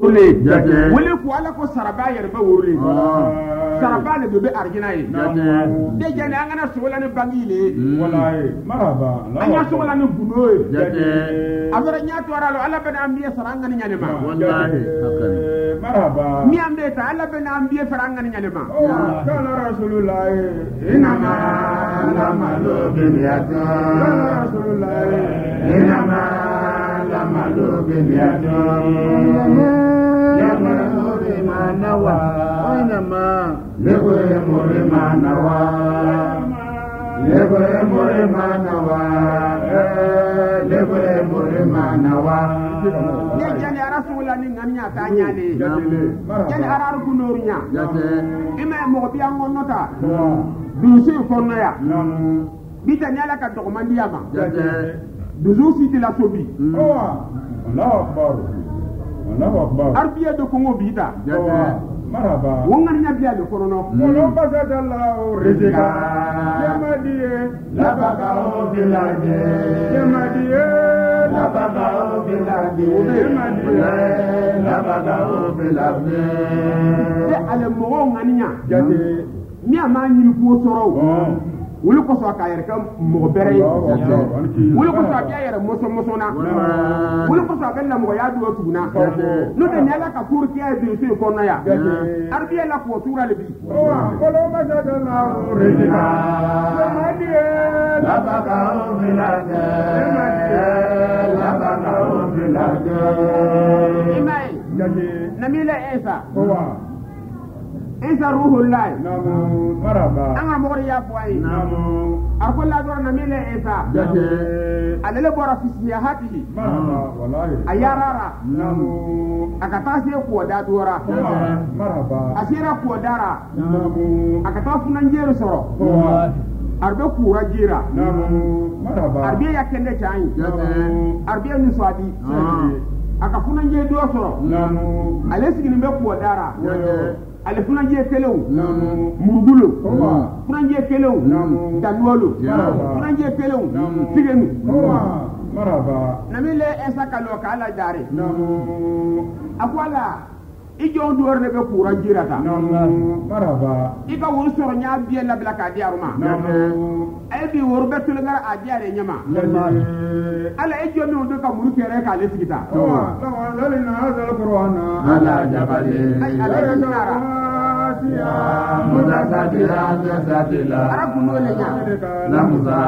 wuli ko ala ko saraba yɛrɛ bɛ wuruli saraba le bɛ arjina ye de jɛni an kana sogola ni bangi le wallahi maraba an ya sogola ni gundo ye a fɔra ɲa tora lo ala bɛ an biye sara an ngani ɲani ma wallahi maraba mi an bɛ ta ala bɛ an biye sara an ngani ɲani ma kana rasulullah inama lamalu binyata kana rasulullah inama lamalu binyata nawa inama lekwe morima nawa lekwe morima nawa lekwe morima nawa ne jani rasulullah ni nganya ta nyane jani arar kunorunya ima mo bi an nota dusu kono ya bita nyala ka dokumandi ama dusu fiti la sobi Allahu akbar Allahu akbar arbiya do ko ngobita maraba wongan nyabia do kono no wala basadallahu rizqa yamadiye labaqahu bilade yamadiye labaqahu bilade yamadiye labaqahu bilade de ale mo ngania jate mi ama nyini ko soro wuli ko so ka yere kam mo bere wuli ko so ka yere moso na wuli ko so ka la mo ya do tuna no de nela ka kur ki ay bi ko no ya arbiya la ko tura le bi ko lo ma ja da la rizqa yamadiye labaqahu bilade labaqahu bilade imai jate namila isa Isa ruhullah namu maraba anga mori ya boy namu arkola dor na mile Isa jate alele bora fisiya hatihi maraba wallahi ayarara namu akatasi ko da dora maraba asira ko dara namu akata funan jero soro arbe kura jira namu maraba arbe ya kende chai arbe ni swadi aka funan je do soro namu ale sigini be ko dara ale funan je kelew namu murugulo funan je kelew danwolo Maraba. funan je kelew tigenu maraba namile esa kalo kala dare namu akwala ijo duwar ne be kura jirata namu maraba ika won soro nya biye la bla ka diaruma namu ay bi wor be tul ngar a diare nyama ala ijo no do ka muru kere ka le sigita لنا هذا القرآن على جبل ay ala nara متسابرات ساتلا arabu no le nya لمزا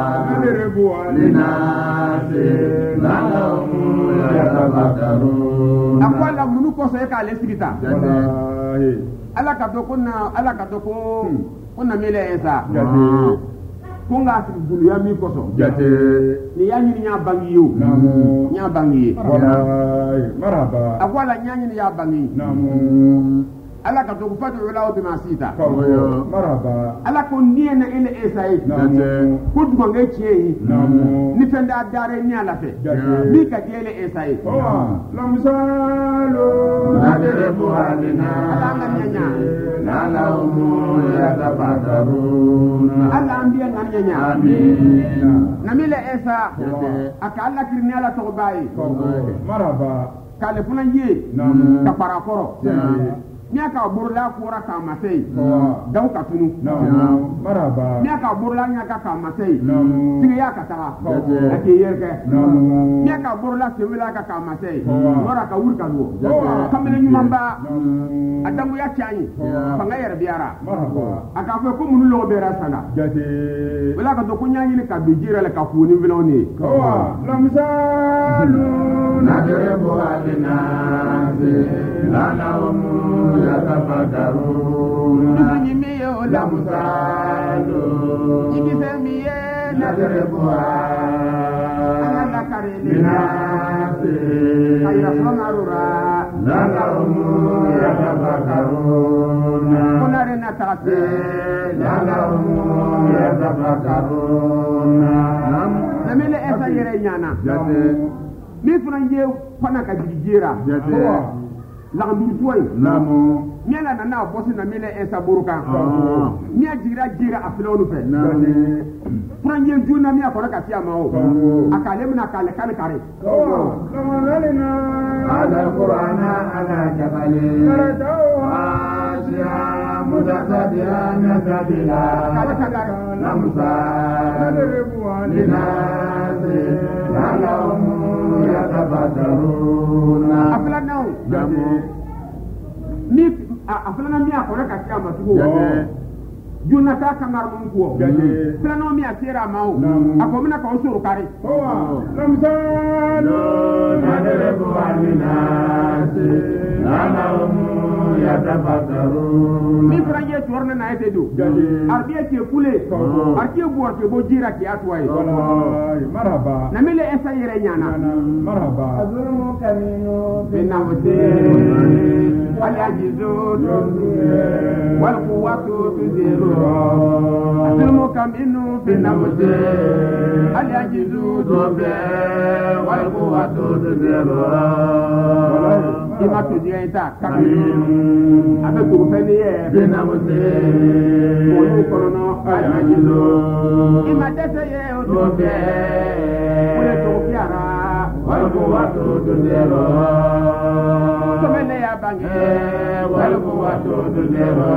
لناس لعلهم يتفكرون akwala munu ko so ka le sigita ala ka to ko kunna mele esa kunga si bulu ya mi ko so ni ya ni nya bangi yo nya bangi maraba akwala nya ni ya bangi namu ala ka to ko fatu ulaw bi masita maraba ala ko ndiye na ile esai namu ko duma ngai ciyi namu ni fenda dare ni ala fe ni ka diele esai lamsalo نضرب علينا ala nganya لعلهم يتفكرون ala ambiya nganya آمين na mile esa aka ala kirni ala to bayi maraba kale funan ye namu ka para koro nya ka burla kora ka matei daw ka tunu namu maraba nya ka burla nya ka matei namu tigi ya ka ta ake yerke namu nya ka burla se wela ka matei wara ka wurka do kamele nyumamba adangu ya chani fanga yere biara maraba aka fe ko munu lo bera sanga jate wala ka do ko nyanyi ni ka do jira le ka funi viloni lamsalo نضرب علينا لعلهم يتفكرون nyi mi yo la لمثال nyi se mi ye na نضربها la kare ni للناس ayra sonarura لعلهم يتفكرون konare na taate لعلهم يتفكرون na mele esa yere nyana جate mi franje pana ka jira جate la ndur toy نامو miala na na bosi na mele esa buruka mia jira afilonu fe نامي franje juna mia kora ka tiama o akale mna kale kare لما لنا هذا القرآن على جبل خاشعا متصدعا سبيلا الأمثال للناس لعلهم يتفكرون afilana mi akore ka tia matugo juna ta kamar mun ko filana mi atira mawo akomina ka osuru kare lamsalo nadrebu alinasi lahum yatafakkarun mi franje torna na ete do arbiye ke kule arbiye buar ke bo jira ki atwaye marhaba na mile esa yere nyana marhaba azulmu kaminu binawte wal-ajizu wal-quwwatu tuziru azulmu kaminu binawte wal-ajizu wal-quwwatu tuziru ima tuziru ita kaminu abe to feni e binawte olu kono al-ajizu ima dete ye o to be kule to fiara wal-quwwatu tuziru somene ya bange wal-quwwatu tuziru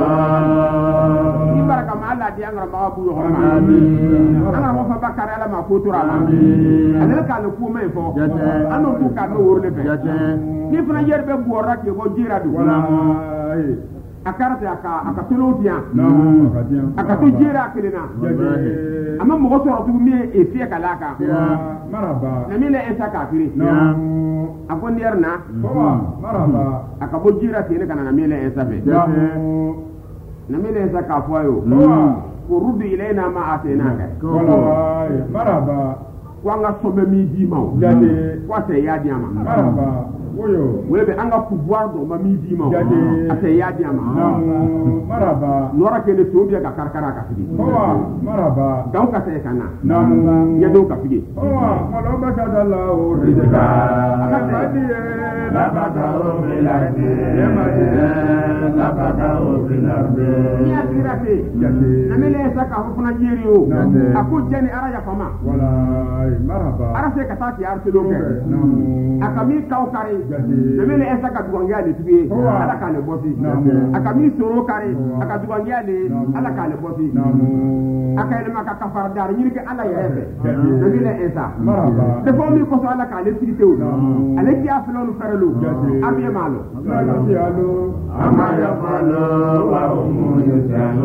ibaraka ma Allah di angara ma bu yo ma angara mo fa bakara ala ma ko tura ma ala ka le ku me fo anu tu ka no wor le fe ni fana yerbe bu ora ke go jira du akarate aka tolo dia aka to jira kelena ama mo so ro tu mi e fie kalaka marhaba na mi le esa ka kiri akon yerna marhaba aka bo jira kele kana na mi le esa be na mi le esa ka fo yo ko rubi ilaina ma atena ka wallahi marhaba kwanga sobe mi di mawo kwa se ya di ama marhaba woyo wele be anga pouvoir do ma mi di mawo ate ya di ama marhaba nora ke le tobia ka karkara ka fidi marhaba daw ka se kana nam ya do ka fidi maloba kadallahu rizqa akadiye la bakaru fil ardi la bakaru fil ardi ya tirate na mele sa ka hofuna jeri o aku jeni ara ya fama wallahi marhaba ara se ka ta ki ar telo ke akami kaw kare na mele esa ka duwangia le tibe ala ka le bosi akami soro kare aka duwangia le ala ka le bosi aka ile maka kafar dar nyiri ke ala yebe na mele esa marhaba de fo mi ko so ala ka le tirite o ala ki aflonu ferelo abiye malo ama yafalo wa hum yusalu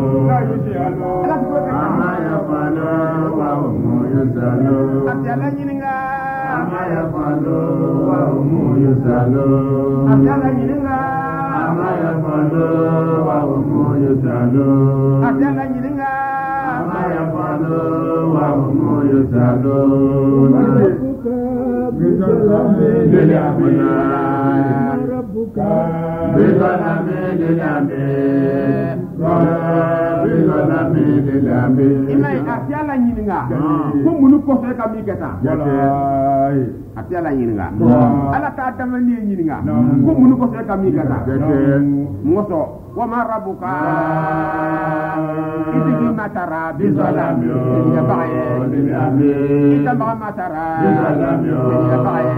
ama yafalo wa hum yusalu atala nyininga ama yafalo wa hum yusalu atala nyininga ama yafalo wa hum yusalu atala nyininga ama yafalo wa hum yusalu ربك بظلام للعبيد ima atiala nyininga ko munu ko se ka mi keta wallahi atiala nyininga ala ta damani nyininga ko munu ko se ka mi keta ngoso wa ma rabbuka idhi matara bizalami ya baye ita ma matara ya baye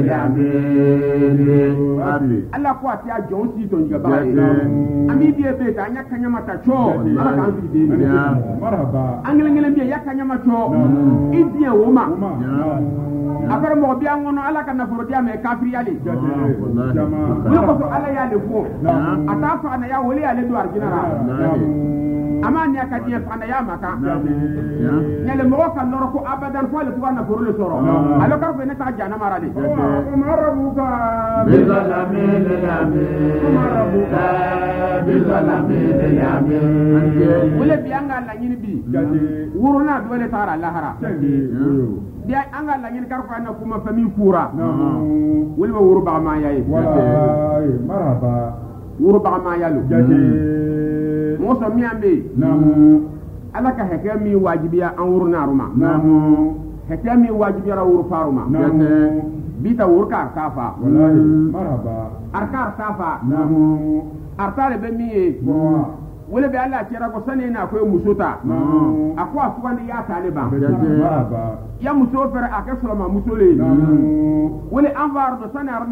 ala ko atia jonsi to ya baye ami biye be ta nya kanya mata cho ala kan bi de marhaba angele biye yakanya macho idie woma akara mo biya ngono ala kana foro dia me kafiri yale ko ko ala yale ko atafa na ya wole yale do arginara ama ni akadi fa na ya maka nyale mo ka loro ko abadan ko le ko na foro le soro ala kar ko ne ta jana marade marabuka bizalamin lami bizalamin lami wole biya ngala nyini bi wuro na do le tara lahara dia anga la ngin kar ko na kuma fami kura wol ma wuro ba ma yayi wallahi marhaba wuro ba ma yalu mo so mi ambe ala ka heke mi wajibiya an wuro na ruma heke mi wajibiya wuro faruma bita wuro ka kafa wallahi marhaba arkar kafa artare be mi wole be Allah kira ko sane na ko musota akwa afwan ya taliban ya muso fer aka soloma musole wole anvar do sane arna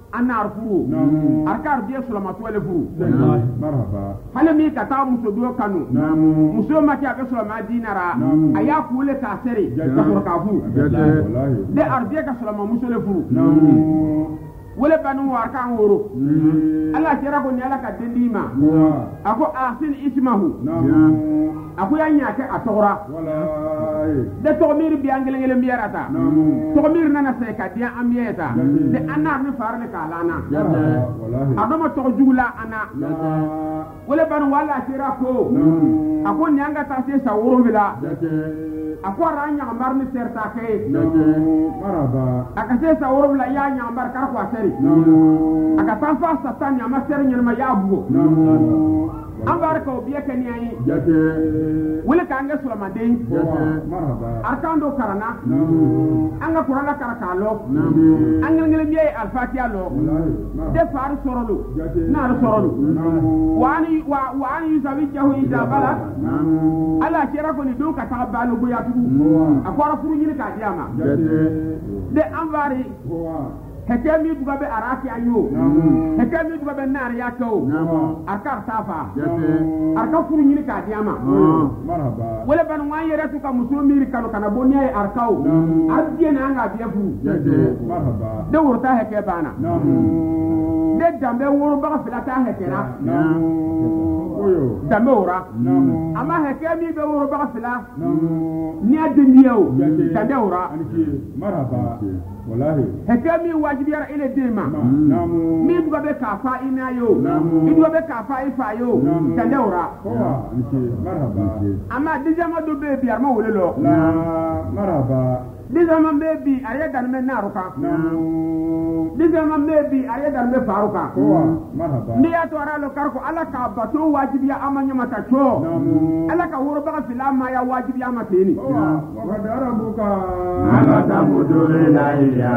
anar furu arkar biye sulama tole furu marhaba hale mi kata muso do kanu muso ma ki abe sulama dinara aya kule ka sere ka furu ka furu de arbiye ka sulama muso le furu wala banu warkan woro Allah kira ko ni ala ka dindima ako asin ismahu ako yanya ke atora de to mir bi angele ngele mbiarata to mir nana se ka dia amiyeta de anar ni farne ka lana adoma to jugula ana wala banu wala kira ko ako ni anga ta se sa woro bila ako ranya mar ni serta ke maraba aka se sa woro bila ya nya mar ka ko aseri aka tanfa satan ya masere nyama ya bugo ambarka obiye kani ayi wala ka anga sulama de marhaba arkando karana anga qur'ana karakalo anga ngele biye al-fatiha lo de far sorolu na sorolu wani yusawi jahu ida bala ala kira ko ni do ka ta balu go ya tugu akwara furu nyini ka diama de ambari hekemi dugabe araki ayo hekemi dugabe nar yakao arkar safa arka furu nyini ka diama marhaba wala ban wayere to ka musumiri kanu kana boniye arkao ardiye na anga biya furu marhaba de wurta heke bana de dambe wuru ba filata hekera dambe wura ama hekemi be wuru ba fila ni adiniyo dambe wura marhaba wallahi hekemi wajibiyara ile dema mi duga be kafa inayo mi duga be kafa ifayo tandewra marhaba ama dijama do be bi arma wolelo marhaba dijama bebi aye dan me naruka dijama bebi aye dan me faruka marhaba ni ya to aralo karko ala ka bato wajibiya amanya mata cho ala ka woro ba filama ya wajibiya mateni wa darabuka ala tamudu ilayya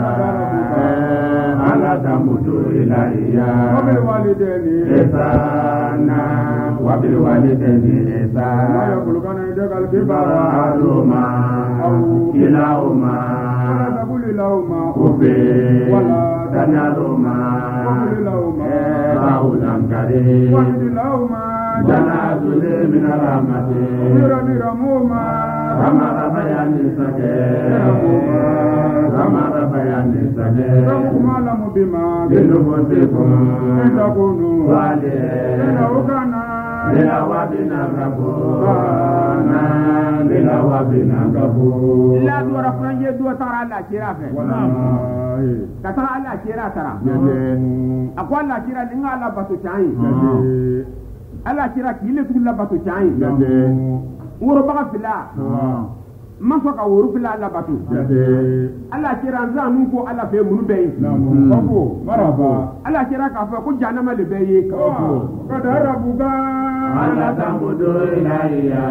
ala tamudu ilayya wabil walidayni ihsana wabil walidayni ihsana ya bulugana idakal kibara aluma kilahuma wala tabuli lahuma ubi wala tanaluma lahuma raulan karim wahidi lahuma janazuli min rahmati ramuma ramara bayani sake ramara bayani sake rahuma lamu bima binufusikum takunu wale ukana bila wabina gabona bila wabina gabona la duara franje do tara la kira fe wallahi katara ala kira tara akwa la kira linga ala batu chai ala kira kile tulla batu chai woro baga fila maso ka woro fila ala batu ala kira nzanu ko ala fe munu be koko marhaba ala kira ka fa ko janama le be ye kadarabuka ala tamudu ilayya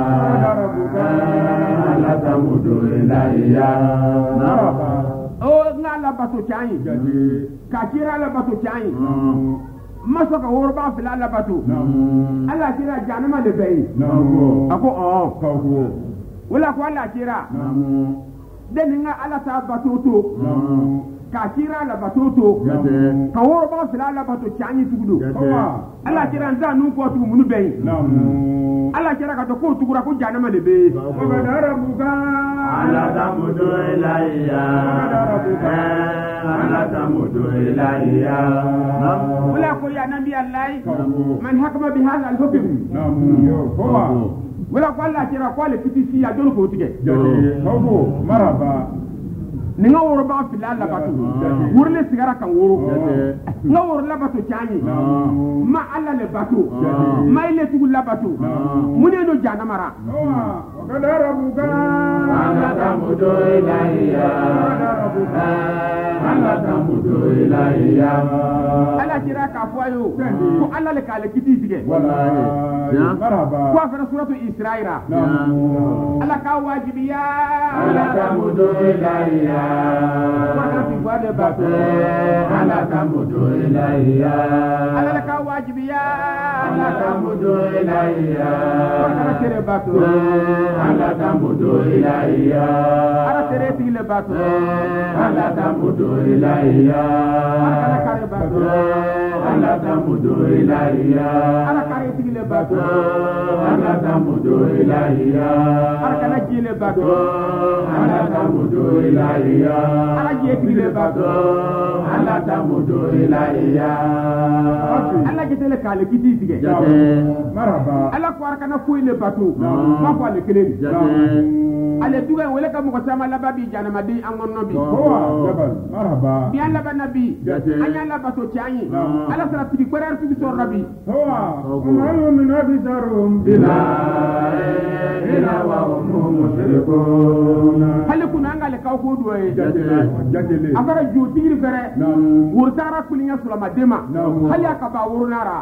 ala tamudu ilayya marhaba o ngala batu chai ka kira ala batu chai maso ka woro baga fila ala batu ala kira janama le be ye ako koko wala ko ala kira deninga ala ta batoto ka kira ala batoto ka woro ba fila ala bato chanyi tugudo ala kira nza nu ko tu munu be ala kira ka to ko tugura ko janama le be kadarabuka ala tamudu ilayya ala tamudu ilayya wala ko ya nabi allah man hakama bi hadha al hukm wala ko ala kira ko le pitisi ya jolo ko tige koko marhaba ni nga woro ba fila ala bato wurle sigara kan woro nga woro la bato chanyi ma ala le bato ma ile tugu la bato mune no jana mara kadarabuka ala tamudu ilayya ala tamudu ilayya ala kira ka fo ayo ko ala le kale kiti tige wallahi marhaba ko afara suratu israila ala ka wajibiya ala tamudu ilayya ala fi wale bato ala tamudu ilayya ala ka wajibiya ala tamudu ilayya ala kere bato ala tamudu ilaiya ara tere tigile bato ala tamudu ilaiya ara kare bato ala tamudu ilaiya ara kare tigile bato ala tamudu ilaiya ara kana jile bato ala tamudu ilaiya ara je tigile bato ala tamudu ilaiya ala kitele kale kiti tige maraba ala ko ara kana fuile bato ma ko ale kelen ale duga wala ka mo sama la babi janama di angon nobi maraba bi alla banabi anya la bato tianyi ala sara tigi kwarar tigi sor nabi malu min abidarum bila ila wa hum mushrikun hal kuna ngale ka ko do e afara ju tigi fere wurtara kulinya sulama dema hal ya ka ba wurnara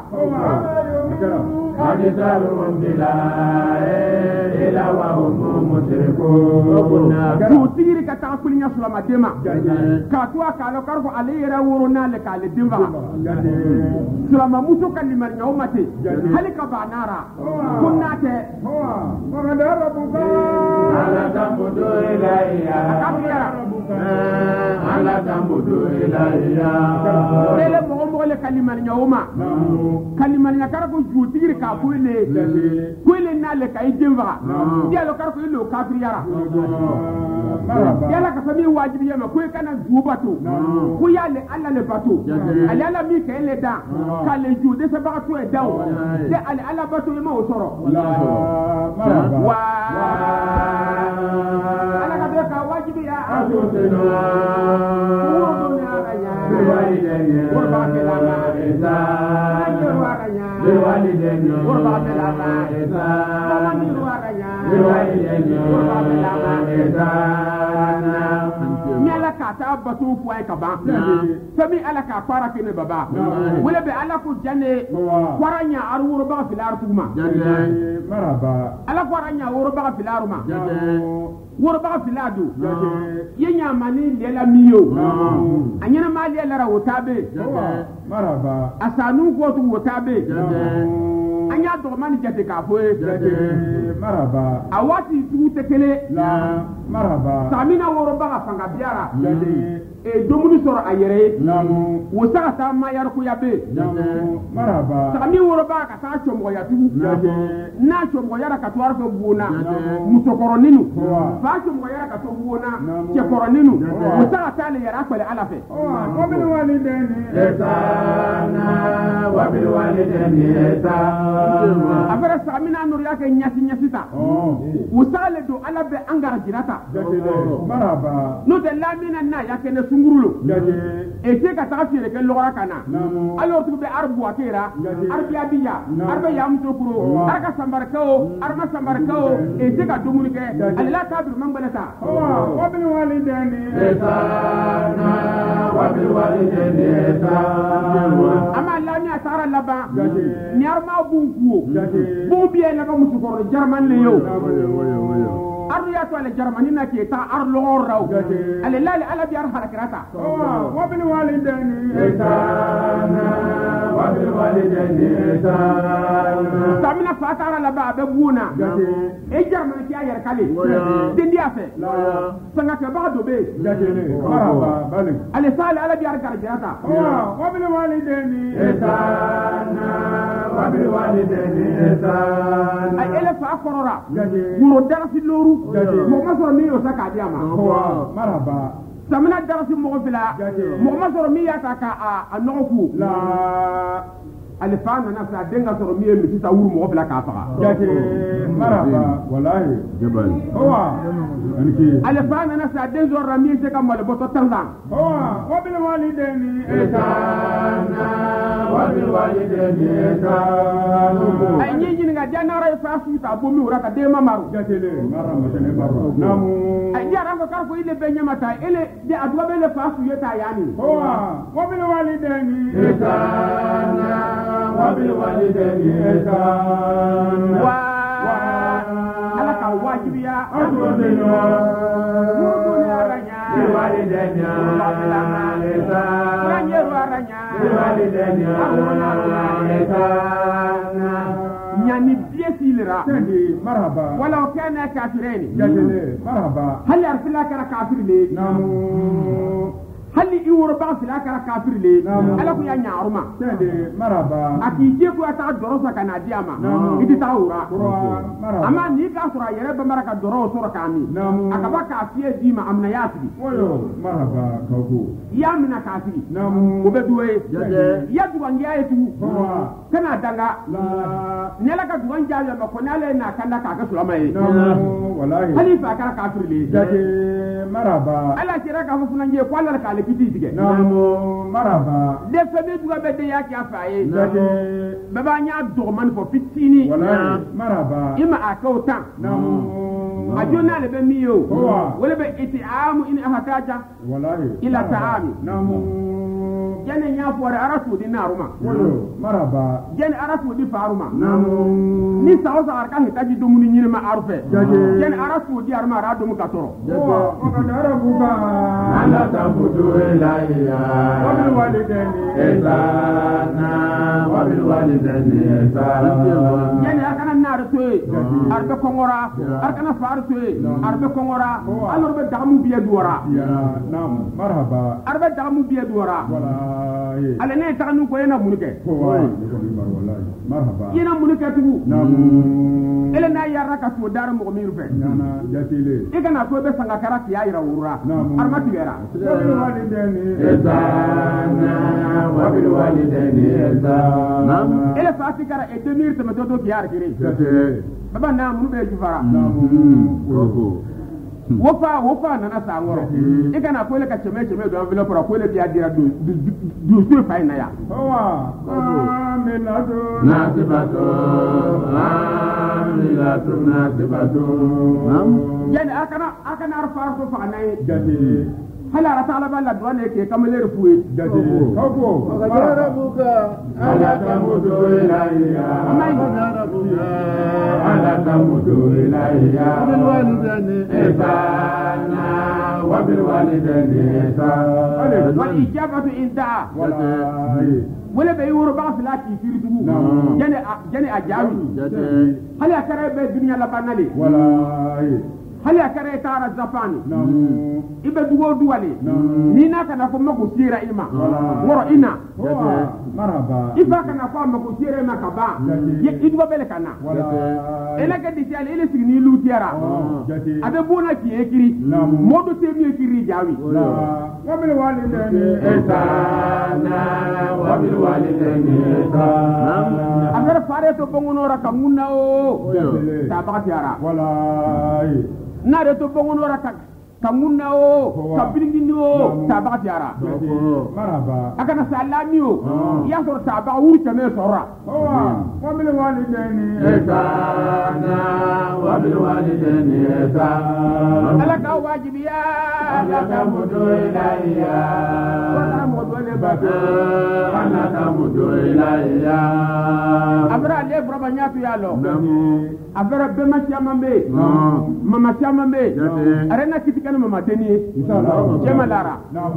abidarum bila ila wa hum mushrikun ju tigi ka ta kulinya sulama dema ka to aka lo karfo ale yera wurna le ka le dimba sulama muso kalimar nyawmate halika banara kunnate rabbuka ala tamudu ilaiya ala tamudu ilaiya lele mo le kalimar nyawma kalimar nyakara ko jutigir ka kuile na le ka idimba dia lo karfo ilo kafiriyara yala ka sami wajibi yama ko kana jubato ko yale alla le bato ale ala mi ka ele da ka le ju de sabaka to e daw de ale ala bato yama o soro wa ala ka be ka wajibi ya asutino qurba kelama liwalidayni qurba kelama nyala ka ta bato fuai ka ba sami ala ka fara kene baba wala be ala ko janne waranya arwuro ba filar tuma maraba ala waranya wuro ba filaruma wuro ba filadu yenya mani lela miyo anyana mali lara wotabe maraba asanu ko tu wotabe anya do mani jate ka foe maraba awati tu tekele la maraba samina woro ba fanga biara e domunu soro ayere namu wosaka ta mayar ku yabe maraba sami woro ba ka ta chomo ya tu na chomo yara ka tuar ko buna musokoro ninu fa chomo yara ka to buna ke koro ninu wosaka ta le yara ko le alafe wa bil walidayni ihsana wa bil walidayni ihsana afara samina nur yake nyasi ta wosale do alabe angara jirata maraba no de lamina na yake ne sungurulo ete ka ta fiere ke lora kana alors tu be arbu akera arbiya biya arbe yam to kuro arka sambarkao arma sambarkao ete ka dumuni ke alla ta bi mangalata wa bil walidayni ihsana wa bil walidayni ihsana ama la ni asara laba ni arma bunkuo bu biye la ba musukoro jarman le yo ardu ya to ale jarmani na ke ta ar lor raw ale lali ala bi ar harakrata wa bil walidayni ihsana wa bil walidayni ihsana samina fatara la ba be buna e jarmani ki ayer kale dindi afe sanga ke ba do be maraba balik ale sali ala bi ar harakrata wa bil walidayni ihsana wa bil walidayni ihsana ay ele fa korora wuro darasi loru mo ma so mi o saka diama maraba samina darasi mo fila mo ma so mi ya ta ka a noku la alifana na sa denga so mi mi ta wuru mo fila ka faga maraba wallahi jabal anki alifana na sa denzo rami se ka mal boto tanzan wa bil walidayni ihsana wa bil walidayni ihsana ay ñi nga janara fa su ta bo mi uraka de mamaru marama tene baro namu ay jara ko kar ko ile be nyamata ele de adwa be le fa su yeta yani wa bil walidayni ihsana wa bil walidayni ihsana wa ala ka wajibiya asutino aranya walidayni ihsana ranyeru aranya walidayni ihsana يعني بيسي لرا مرحبا ولو كان كافرين مرحبا هل يعرف لك كافر ليه نعم هل يور بعض لك كافر ليه ألا كو يعني عرما مرحبا أكيد كو أتعد دروسا كان أدياما إنت تاورا أما نيكا سورا يرب مركا دروس سورا كامي أكبا كافيه ديما أمنا ياسري مرحبا كوكو يا منا كافري وبدوي يا دوان جايتو كنا دعا نلا كدوان جاي ما كنا لنا كنا كاكا سلامي والله هل يفكر كافر ليه مرحبا ألا شرك أبو فلان جاي قال لك على كتير تيجي مرحبا دفع دوغا بدي يا كافاي بابا نيا دوغمان فو فيتيني مرحبا إما أكوتا أجونا لبميو ولا بإتعام إن أحتاجا إلى طعام جن يافور أرسو دي نارما مرحبا جن أرسو دي فارما نسا وسا أركا هتاجي دومني نيرما عرفة جن أرسو دي أرما رادو مكاتورو وقد عرفوك ألا تنبتوا إليا وبالوالدين إحسانا وبالوالدين إحسانا جن أكنا النار توي أربع كونغورا أكنا فار توي أربع كونغورا أربع دامو بيدورا نعم مرحبا أربع دامو بيدورا على نية تغنو كوينا منك مرحبا ينا منك تبو نعم إلا نا يارك سو دار مغمير في نعم جاتيلي إكنا كوي بسنغا كراك يا يرا ورا أرما تغيرا وبالوالدين إحسانا وبالوالدين إحسانا إلا فاتي كرا إتمير تمتوتو كيار كيري بابا نام منو بيجفارا wofa nana sangoro ikana ko le ka cheme do envelope ra ko le biya dira du sur fay na ya amilatu nasibatu yani akana arfa ko fa nay jadi hala ra taala balla do ne ke kamale refuwe jadi koko rabbuka ala tamutu ilayya ala tamutu ilayya bil walidayni ihsana wa bil walidayni ihsana wal ijabatu inda wala be yoro ba fila ki firdu jani ajawi hala kare be dunya la banale wallahi hali akare tara zafani ibe dugo duwale ni na kana ko mako sira ima woro ina marhaba iba kana ko mako sira ima kaba ye idwa bele kana ela ka disi ale ile signi lutiara abe bona ki ekiri modo te mi ekiri jawi wa bil walidayni ihsana wa bil walidayni ihsana agara fare to bongono ra kamunna o tabatiara wallahi na de to bongono ra kamunna o kabilingini o tabatiara marhaba akana salami o ya sor taba wuri kame sora wa bil walidayni ihsana wa bil walidayni ihsana alaka wajibiya ala tamutu ilayya wala modole baba ala tamutu ilayya abra le braba nyatu yalo abra be ma chamambe mama chamambe arena kitikana mama teni jema lara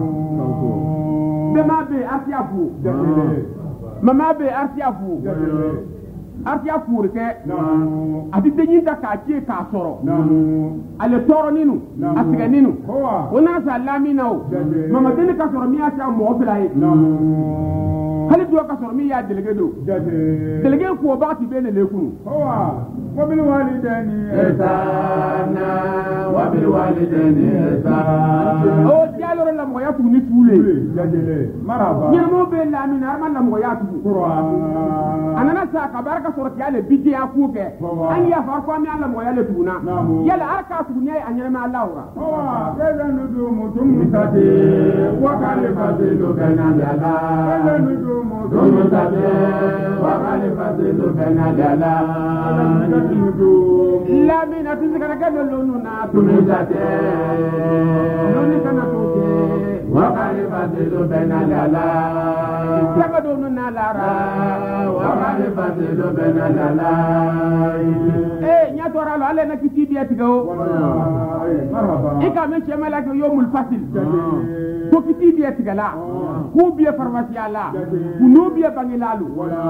be ma be asiafu mama be asiafu artia furke ati denyinta ka tie ka soro ale toro ninu asiga ninu ona sa lamina o mama deni ka soro mi atia mo bilaye hali do ka soro mi ya delege do delege ko ba ti bele le kunu wa bil walidayni ihsana wa bil walidayni ihsana o dialoro la mo ya tu ni tule marhaba ni mo be lamina arma la mo ya tu anana sa ka baraka sorti yale bidiya kuke an ya farko mi Allah mo yale tuna yala arka tunya anyere ma Allah ora kala nudu mutum mutati wa kalifatu kana dala kala nudu mutum mutati wa kalifatu kana dala la mina tuzikana kana lonuna tumizate loni kana tuke wa kalifatu kana dala jaga donu na lara wa والفضل بين الدلائل nya tora lo ale na kiti biya tigo ika me chema la ko yomul fasil ko kiti biya tigala ku biya farmasi ala ku no biya bangilalu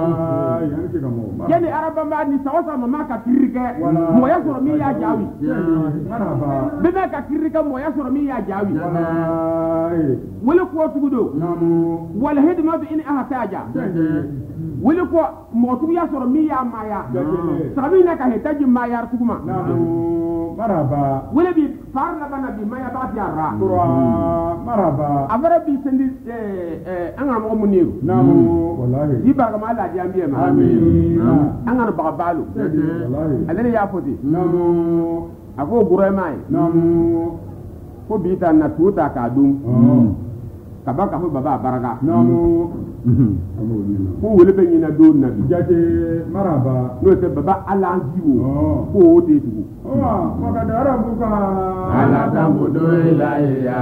yani araba ma ni sawasa mama ka kirike mo ya soro mi ya jawi bebe ka kirike mo ya soro mi ya jawi wala ko tugudo wala hidma in ahtaja wala ko mo tu ya soro mi ya maya sabina ka hetaji maya tuguma maraba wala bi farla bana bi maya ba tiara maraba avara bi sendi angara mo muniru namu wallahi ibarga ma la diambiye ma amin angara ba balu wallahi alene ya foti namu ako gure mai namu ko bi ta na tuta ka dum kabaka ho baba baraga namu ko wele be nyina do nabi jate maraba no te baba ala jiwo ko o te tugu maka dara buka ala tambudo ilaiya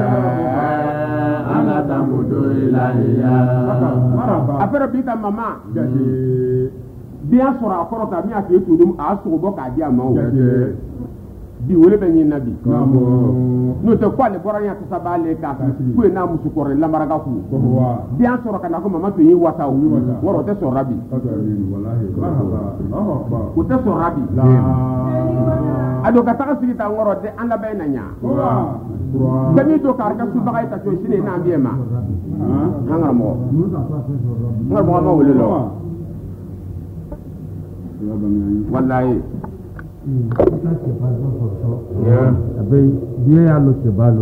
ala tambudo ilaiya maraba afere bi ta mama jate dia sora korota mi ake tudum a so bo ka dia ma o jate bi wele be nyina bi namu no te kwale boranya ta sabale ka ku na musu korre lamaraga ku dia sora kana ko mama to yi wata o woro te sora bi wallahi maraba ko te sora bi ado ka ta sigi ta ngoro de an la bay na nya kami to kar ka su bagay ta to sine na ambiye ma ngara mo ma wele lo wallahi abe biye ya lo ke balo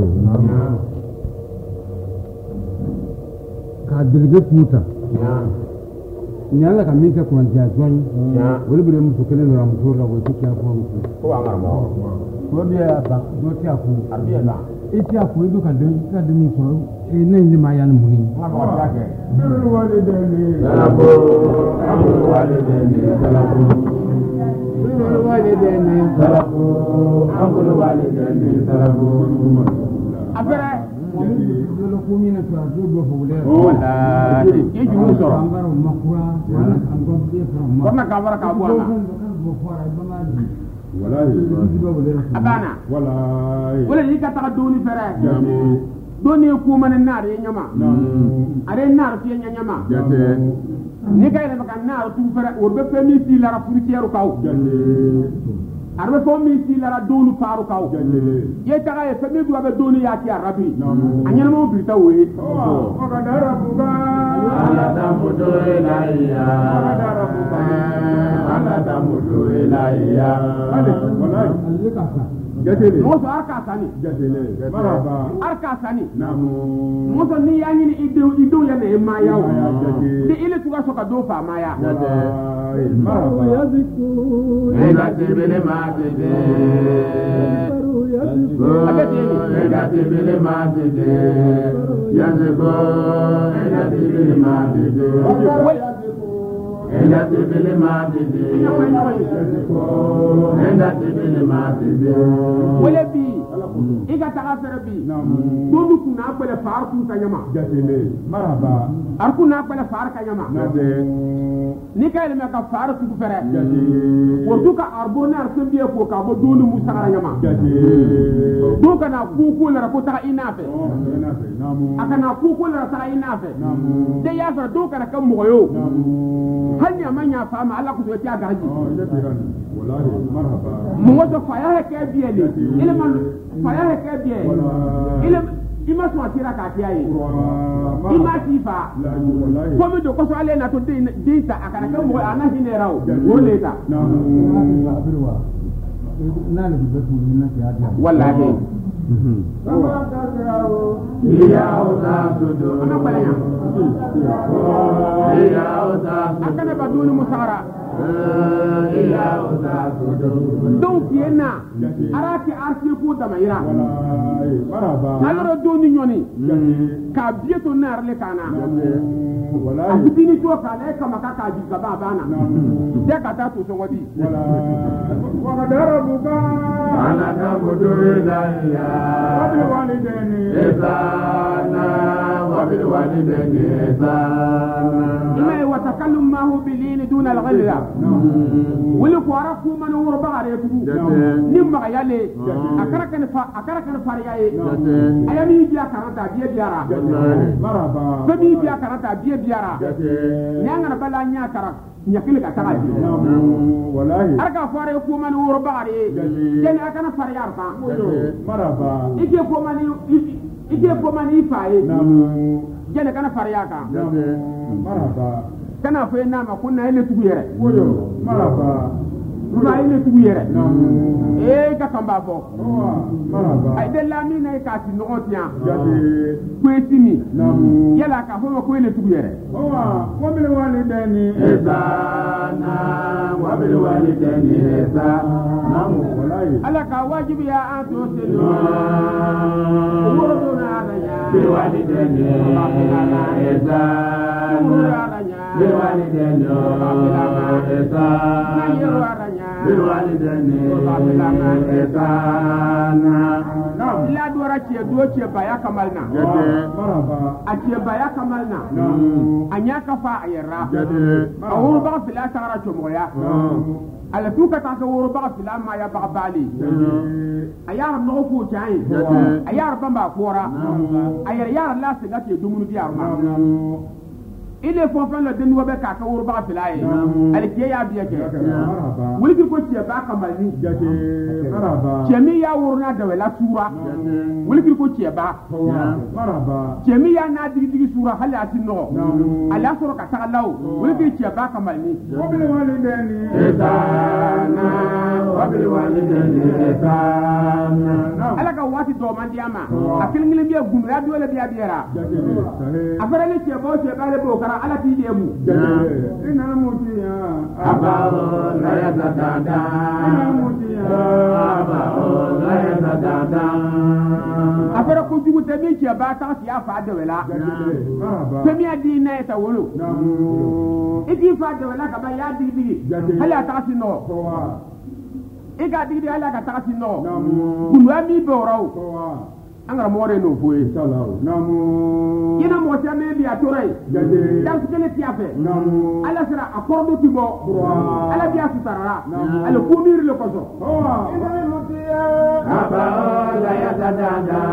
ka dirge puta ni ala ka min ka ko ntia join wala bi mu ko len ram to ra ko ti ka ko ko angara mo ko biya ba do ti aku arbiya la iti aku idu ka de mi so e ne ndi ma yan muni ngara ta ke birru walidayni salamu amul walidayni salamu walidayni salamu amul walidayni salamu afere lo ko mi na to do do fo le wallahi ke juru soro angaro makura wana an go be from konna ka bara ka buana wallahi abana wallahi wala yi ka ta doni fere jamu doni ku man naare nyama namu are naar fi nyama jate ni kay le baka naar tu fere worbe pemi si la frontière kaw jate arbe fo mi si la donu faru kaw jate ye ta ay pemi du abe doni ya ki arabi namu anyal mo bi ta we maka dara buka ala tambudo ilaiya ala tambudo ilaiya wallahi alika jate mo so arka sani jate maraba arka sani namu mo so ni ya ni ido ya ne ma ya o jate di ile tuga so ka do fa ma ya wallahi maraba ila tibili matide ila tibili matide yaziko ila tibili matide ila tibili matide yaziko ila tibili matide wala bi iga ta afere bi donu kuna kwele far ku kanyama jate maraba arku na kwele far kanyama jate ni kay le me ka far ku fere jate wortu ka arbona arsembiye ko ka bo donu musa kanyama jate do kana ku la ko ta inafe namu akana ku la ta inafe namu de ya fara do kana kan moyo namu hanya manya fama Allah ku so ya garji jate wallahi marhaba mo wato faya he ke biele ile man faya he ke biele ile ima so atira ka kiyaye ima tifa ko mi do ko so ale na to dinta akana kan mo ana hinerawo o leta na le be fu ni na ya dia wallahi iya utasudu ana balanya iya utasudu akana baduni musara iya utasudu donc yena araki arti ko damayira wallahi marhaba aloro doni nyoni ka bieto nar le kana wallahi abini to kala kama ka ji gaba bana de ka ta to so wadi wa darabuka ana tabudu ilaiya wabil walidayni ihsana wabil walidayni ihsana ima wata takallum ma hu bilin duna al-ghilla wala ko ara ku man wor bagare tugu nimma yale akara kan fariyaye ayami biya karanta biya biara maraba babi biya karanta biya biara nyanga na bala nya kara nyakile ka taga ji wallahi arka fare ko man wor bagare jeni akana fariyar ba maraba ike ko man ifaye jeni kana fariyaka maraba kana fe na ma kunna ile tugu yere maraba Ruba ile tugu yere ka kamba fo maraba ay de la mi na ka ti no tian ko etini yala ka fo ko ile tugu yere wa bil walidayni ihsana wa bil walidayni ihsana wallahi ala ka wajibi ya antu silu umuruna alaya bil walidayni ihsana bil walidayni ihsana بالوالدين إحسانا لا دورا تي دو تي بايا كمالنا اتي بايا كمالنا انيا كفا يرا او با في لا ترى تمويا على توكا تاك ورو با في لا ما يا با بالي ايار نوفو جاي ايار بامبا كورا ايار يار لا سغاتي دومونو ديار ما il est fofan le den wobe ka wor ba filaye ali ke ya biye ke wuli bi ko tie ba kamali chemi ya wurna da wala sura wuli bi ko tie ba chemi ya na digi sura hali atinno ala sura ka tagalaw wuli bi tie ba kamali wabil walidayni ihsana wabil walidayni ihsana ala ka wati do man diama akil ngile biye gumra bi wala biya biera afara le tie bo tie ba le bo ala ti demu ina mutiya abao la ya dada ina mutiya abao la ya dada afara ko jugu te bi ci ba ta ci afa de wala temi adi na ta wolo idi fa de wala ka ba ya digi hala ta ci no iga digi hala ka ta ci no kulu ami boro angara more no foye ina mo ta me bi atorai dan kele ti afe ala sira accordo ti bo ala bi asutara ala kumir le koso ina mutiya aba la ya dada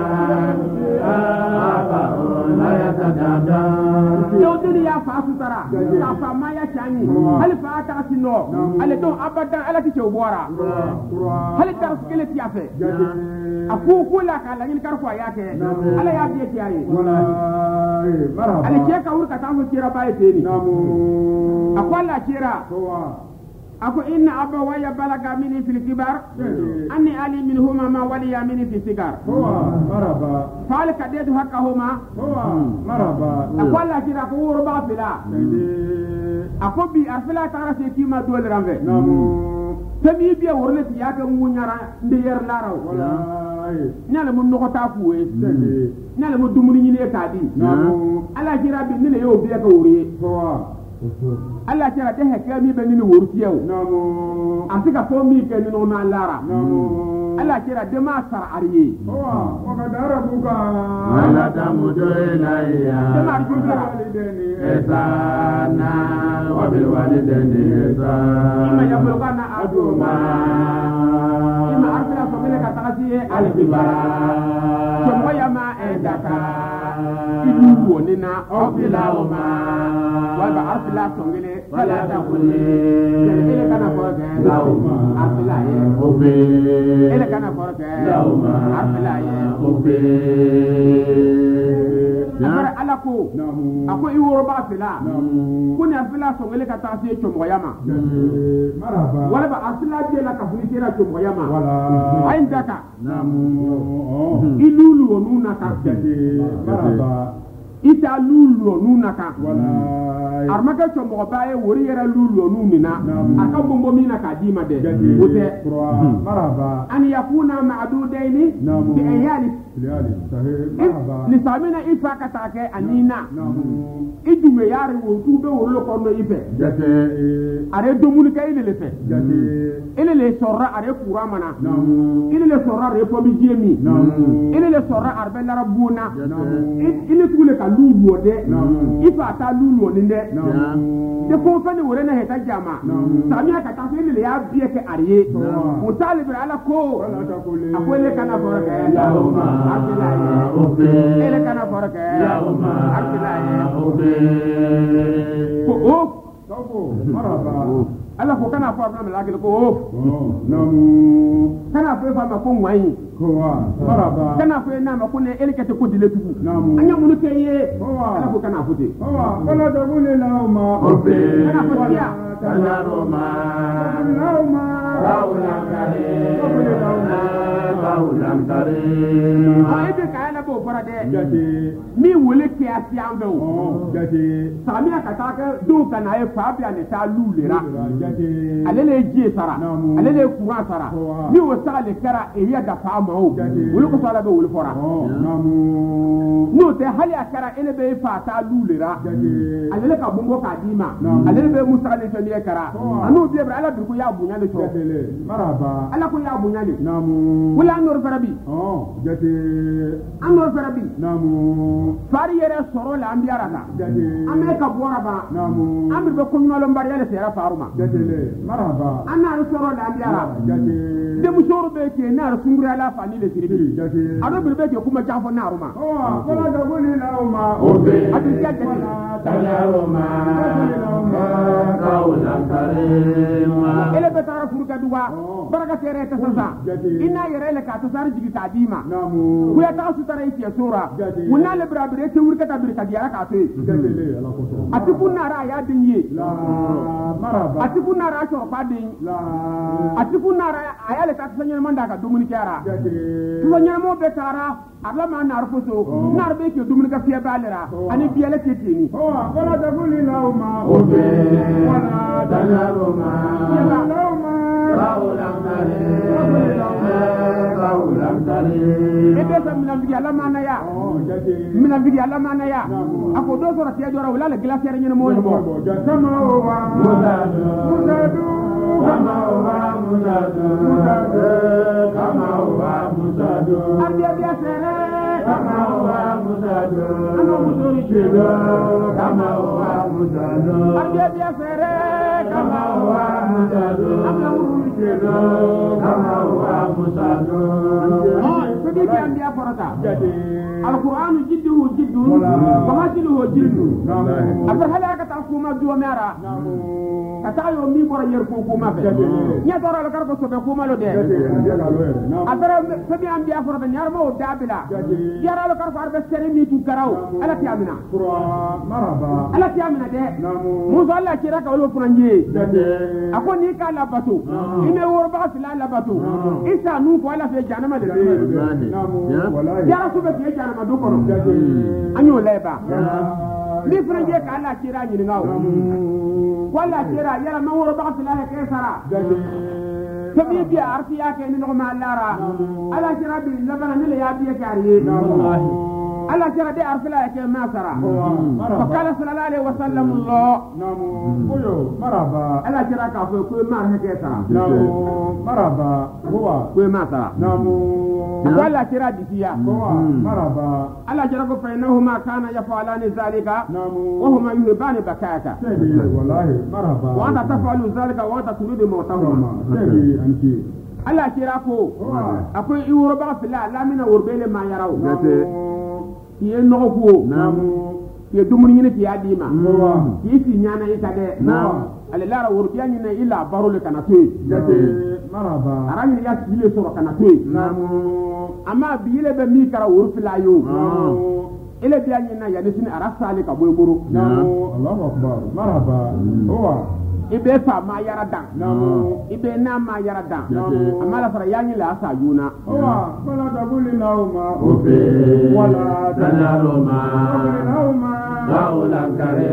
aba la ya dada yo dini ya fa asutara ta fa ma ya chani ala fa ta sino ala don abadan ala ti chobora ala ta kele ti afe aku kula kala ni karfo yake ala ya biye tiaye wallahi marhaba ala ke ka urka ta mu kira baye teni akwala kira ako inna abawaya balaga mini fil kibar anni ali minhuma ma waliya mini fi sigar marhaba fal kadedu hakahuma marhaba akwala kira ko woro ba fila ako bi afila tara se kima dole rambe tami biya worle ti yaka ngunyara ndeyer laraw nyale mun no ta fuwe nyale mun dumuni ni ne kadi ala jira bi ne yo biya ka wuri ala jira de hekka mi be ni woru tiyew asika fo mi ke ni no na lara ala jira de ma sar ariye wa kadara buka wala tamudu ilayya de ma jira ihsana wa bil walidayni ihsana ima ya bulqana aduma ima arfila so mele ka tagasiye alkibara ko yama edaka idu wonina ofilahuma wala arfila so mele wala taquli ele kana forke lahuma arfila ye obe ele kana forke lahuma arfila ye obe akara alako ako iworo ba fila kuni arfila so mele ka tagasiye chomo yama marhaba wala ba arfila je la ka funi tera chomo yama wala aindaka namu ilulu onuna ka marhaba ita lulu onuna ka wala armaka chomo ba e wori yera lulu onumina aka bombo mina ka dima de wote marhaba an yakuna ma'dudaini bi ayali ni samina ifa ka take anina idume yare wo tube wo lo kono ife are domuni ka ile le fe ile le sorra are kura mana ile le sorra re po bi jemi ile le sorra arbe la rabuna ile tule ka lulu de ifa ta lulu ni de de ko fa ni wore na heta jama samia ka ta fili ya biye ke ariye mutalib ala ko akwele kana fora ka ya umma abdillah ele kana fora ka ya umma abdillah ko maraba ala ko kana fora na la ko namu kana fa ma ko ngwai ko maraba kana fa na ma ko ne ele kete ko dile tuku anya munu keye ala ko kana fute wala da bune na ma kana fatia kana roma raula kare ai be kana bo fara de mi wole ke asiambe o sami akata ka do kana e fa bia ne ta lulera alele ji sara alele kuwa sara mi wo sara le kara e ya da fa ma o wole ko sala be wole fora no te hali akara ele be fa ta lulera alele ka bongo ka dima alele be musa le tani kara anu bi ebra ala du ko ya bunya le to maraba ala ko ya bunya le wala nor farabi anor farabi fari yere soro la ambiara ka ame ka bora ba amir be ko nyolo mbar yele sera faruma maraba ana soro la ambiara de musoro be ke na sungura la fani le siribi ado be ke kuma jafo na aruma wala da goli la uma obe ati jate ta roma kaula karima ele be tara furuka duwa baraka tere ta sasa ina yere le ka ta sar jigi ta dima ku ya ta su tara yake sura wonna le brabire te wurka ta birka diara ka te ati kunna ra ya dinye ati kunna ra so pa din ati kunna ra ayale ta sanya manda ka dumuni kara tu sanya mo be tara abla ma na rufuso na be ke dumuni ka fiya balera ani biyale te tini wala da guli lauma obe wala da lauma ebe sa minambigi ala mana ya minambigi ala mana ya ako do sora tiya jora wala la glacière nyene mo mo sama wa mudadu kama wa mudadu kama wa mudadu abia bia sere kama wa mudadu ano muduri chido kama wa mudadu abia bia sere kama wa mudadu ano muduri chido kama wa mudadu فديك أنبياء فرطا القرآن جده جد وغسله جد أفرحل لك تأكوما دو ميرا كتايو ميبورا يركوكوما في يدور لك ركو سبكوما لو دي أفرح فدي أنبياء فرطا يرمو دابلا يرى لك ركو عرب السرمي تكراو ألا تيامنا ألا تيامنا دي موسى الله كيراك ولو فرنجي أكون نيكا لباتو إنه ورباس لا لباتو إسا نوك ولا في جانما دي yara su be ke jana ma do kono anyo leba li franje ka ala kira nyini ngaw wala kira yara ma woro ba sala ke sara tabi bi arti ya ke ni no ma lara ala kira bi labana ni le ya bi ke ari ala kira de arfila ke ma sara fa kala sallallahu alaihi wasallam allah koyo maraba ala kira ka ko ma ke sara maraba ko ma sara wala kira dikiya maraba ala kira ko fa inahuma kana yafalani zalika wa huma yuhibani bakaka wallahi maraba wa anta tafalu zalika wa anta turidu mawtahuma anti ala kira ko akwai iworo ba fila lamina worbele ma yaraw ye nogo ko ye dumuni ni ti adima ye fi nyana ita de ale lara worbiya ni ila barole kana toy maraba arani ya sile soro kana toy ama biile be mi kara worfila yo ele biya ni na ya ni sin arasale ka boy boro Allahu akbar maraba owa ibe fa ma yara dan ibe na ma yara dan amala fara yanyi la asa yuna wala da guli lauma obe wala tanaruma lauma gaulan kare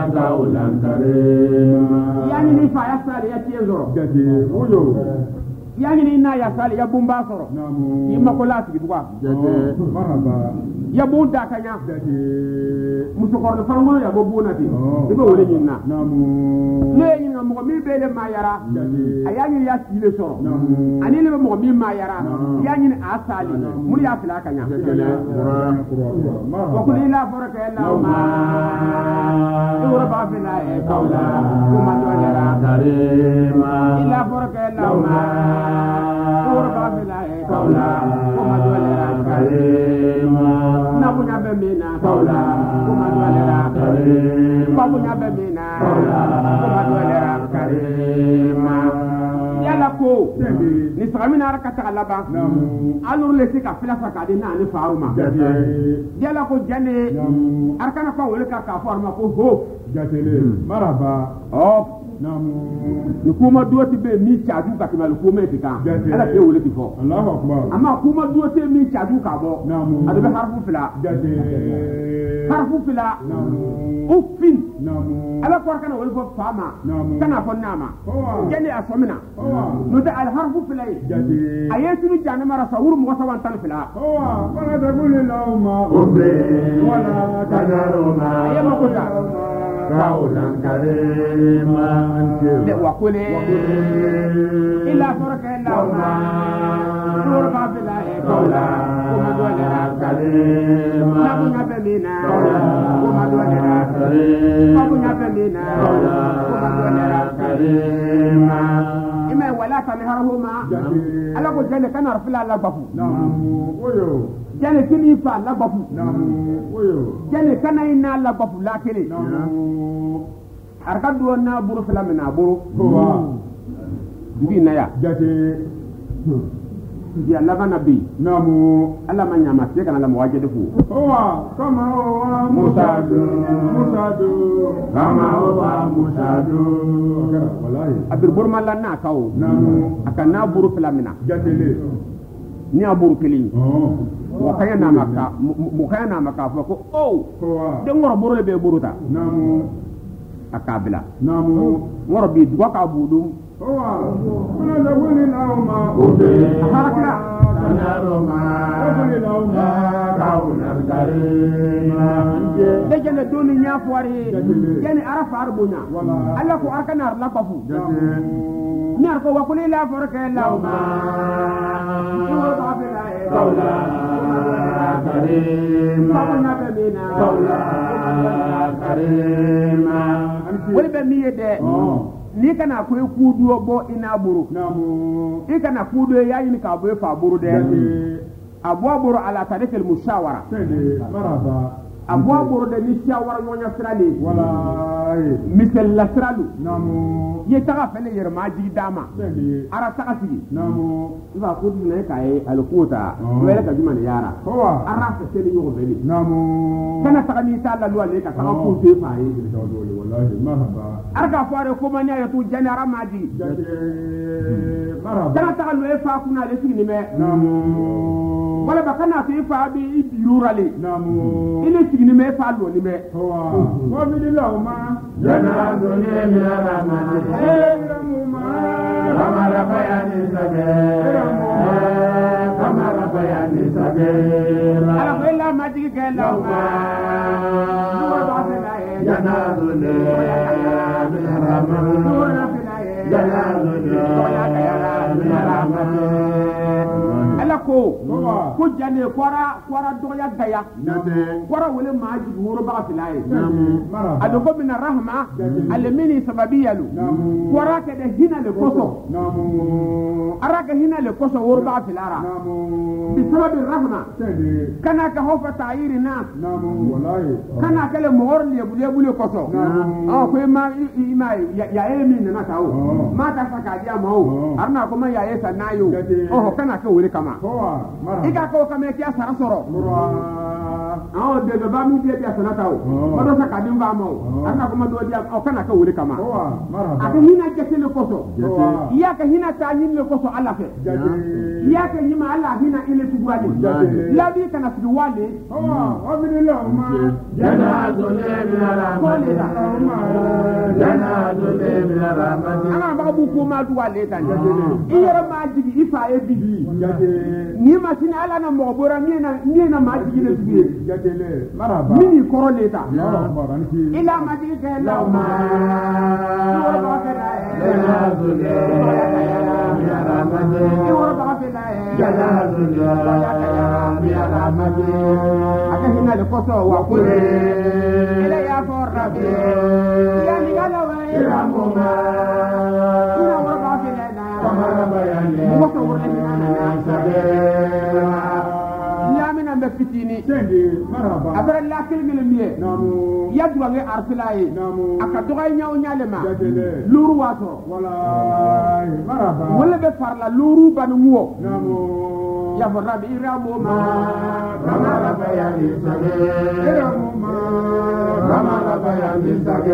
gaulan kare yanyi ni fa yasa ya tienzo uyo yani na ya sali ya bumba soro namu imakola sigi bugwa maraba ya bunda kanya muso korno fango ya go bunati ibo wole nyinna namu le nyinna mo mi bele mayara ayani ya sile soro ani le mo mi mayara yani asali muri ya fila kanya wa kulli la baraka illa ma ora ba fina e kaula kuma to yara karima illa baraka illa ma ora ba fina e kaula kuma to yara karima na bunya be mina kaula kuma to yara karima bunya be mina kuma to yara karima yala ko ni sagamina harakata alaba alur le sika fila saka de na ni faruma yala ko jane arkana ko wele ka faruma ko ho jatele maraba namu ni kuma duwati be mi chaju ka kimal kuma etika ala ke wole ti fo Allahu akbar amma kuma duwati mi chaju ka bo namu adabe harfu fila harfu fila ufin ala ko kana wole fo fama kana fo nama jani asomina no da al harfu fila ayatu ni jana mara sawur mo sawan tan fila wala taqul lahumma wala tajaruma ayama ko ta قولا كريما وقل إلا فرق إلا ما نورفع بالله قولا وما دولنا كريما نبنا بمنا وما دولنا كريما نبنا بمنا وما دولنا كريما إما ولا تنهرهما ألا قل جنة كان رفلا الله بفو jale kini fa la bafu jale kana ina la bafu la kele arka do na buru fala mena buru bi na ya jate ya la nabi namu alla manya ma se kana la mwaje defu kama musadu kama musadu wallahi abir burma la na kawo namu akana buru fala mena jatele ni aburu kili wakaya na maka ko de ngoro boro le be buruta namu akabila namu ngoro bi dwa ka budum kuna da wani nauma harakla tanaruma kauna karima de jene doni nya fuari jene arafa arbunya alla ko arkana la bafu nyar ko wakuli la faraka lauma قولا كريما قولا كريما ولبه ميده ni kana ko kudu bo ina buru ikana kudu yayi ni ka bo fa buru de abwaburu ala tariq al mushawara maraba abwaburu de ni shawara nyonya sirali wallahi misal la siralu namu ye taga fele yer maji dama ara taga sigi namu iba kudu ne kai al quta wala ka juma ne yara ara fa sele yo beli namu kana taga ni ta la lo le ka taga ku te fa yi wallahi maraba arka fare ko manya ya tu janara maji maraba kana taga lo e fa kuna le sigi ni me namu wala ba kana te fa bi ibirurale namu ile sigi ni me fa lo ni me wa bidilahuma جنات من الرحمن كما ربياني صغيرا كما ربياني صغيرا ala ko illa maji ke lauma جنات من الرحمن جنات من الرحمن ala ko jane kwara doya gaya kwara wala maji horo ba filaye ado ko min rahma alimini sababiyalu kwara ke de hina le koso araka hina le koso horo ba filara bi sababi rahma kana ka hofa tayiri na kana kale mor le koso ko ma ya emi na tawo ma ka saka dia mawo arna ko ma ya esa nayo kana ka wele kama ika ko kama ki asara soro de ba mi dia sanata o ma do saka dim ba mawo arna ko ma do dia kana ka wele kama aka hina jekele koso iya ka hina ta nyin le koso ala fe iya ka nyima ala hina ile tugwali labi kana fi wale wa bidilahuma جنات من الرحمن جنات من الرحمن ana ba ku ko ma du wale tan I yara ma jigi ifa e bi ni ma sini ala na mo bora ni na ma jigi ne tuye maraba mini koro leta maranki ila ma jigi ke la ma wora ba ke la wora ba ke la aka hina le koso wa kure ila ya for rabbi ya ni gala wa ila muma ina wora ba ke la mo ko wora ni na ya mina be fitini sendi maraba abara la kelgele miye namu ya duwange arsilaye aka dogay nyaw nyalema jatele luru wato wala maraba wala be farla luru banu muo namu ya rabbi iramu ma Ramara ya ni sage iramu ma Ramara ya ni sage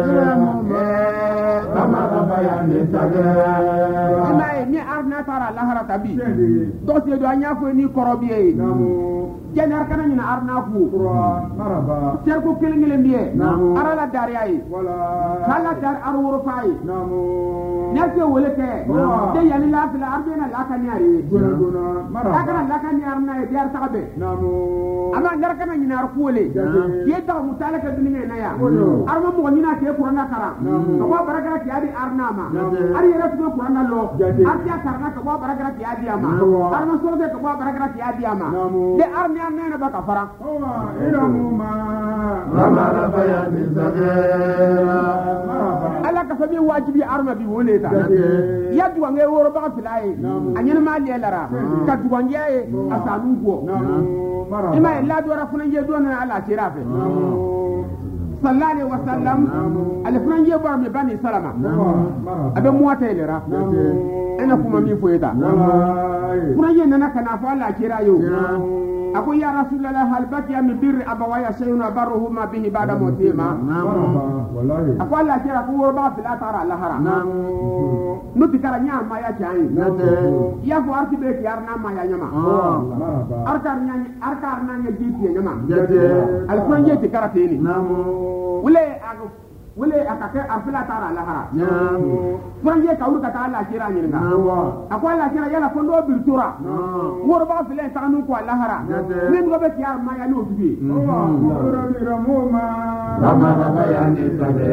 Ramara ya ni sage Imai ni arna tara lahara tabi sendi dossier do anya ko ni korobiye namu jenar kana ni arna ku Quran maraba ser ko kelngele miye Namu. arala dariyayi wala kala dar arwuru fayi namu nake wole ke Namu. de yani la fila arbena la kanyari guna maraba akara la kanyar na e biar takabe namu ama ndar kana ni nar kuole Jadi. ye ta mutala ka duninga na ya Oyo. arma mo ni na ke qur'ana kara Namu. ko baragara ki adi arna ma Namu. ari yera tu qur'ana lo Jadi. arti karna ko baragara ki adi ama Namu. arma so de ko baragara ki adi ama Namu. de arni arna na baka fara Owa iramu ma Ramara ya ni sage maraba ala ka sabi wajibi arma bi wole ta Jadi. ya duwange woro baka filaye Namu. anyene ma le lara ka duwange asanu go namu maraba ima la do ra funan je do na ala tirafe namu sallallahu alaihi wasallam al funan je bar me bani salama maraba abe muwata lera namu ina kuma mi foyeta wallahi funan je nana kana fa ala kira yo namu ako ya rasulullah hal baqiya min birri abawaya shay'un barruhuma bihi ba'da mawtihima maraba wallahi ako ala kira ko woro ba fila tara lahara namu nuti kara nya ma ya jai Nate ya fo arti be kiyar na ma ya nyama maraba arkar na nya jiti nyama Jate al funan je ti kara teni Namu wule akake arfila tara lahara Namu furan je kawur ka ta ala kira nyinga Namu ako ala kira yala fondo birtura woro ba file tanu ko lahara Nate. min go be kiyar ma ya no tubi Owa iramu ma Ramara ya ni sage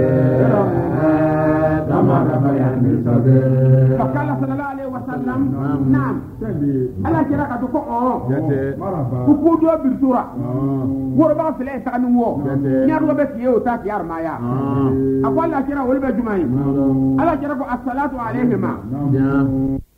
Ramara ya ni sage fakala sallallahu alaihi wasallam nam sendi ala kira ka to ko maraba ku ko do birtura woro ba file tanu wo Nate. nyar go be kiyo ta kiyar ma ya ako ala kira wol be jumai ala kira ko as-salatu alaihima Ya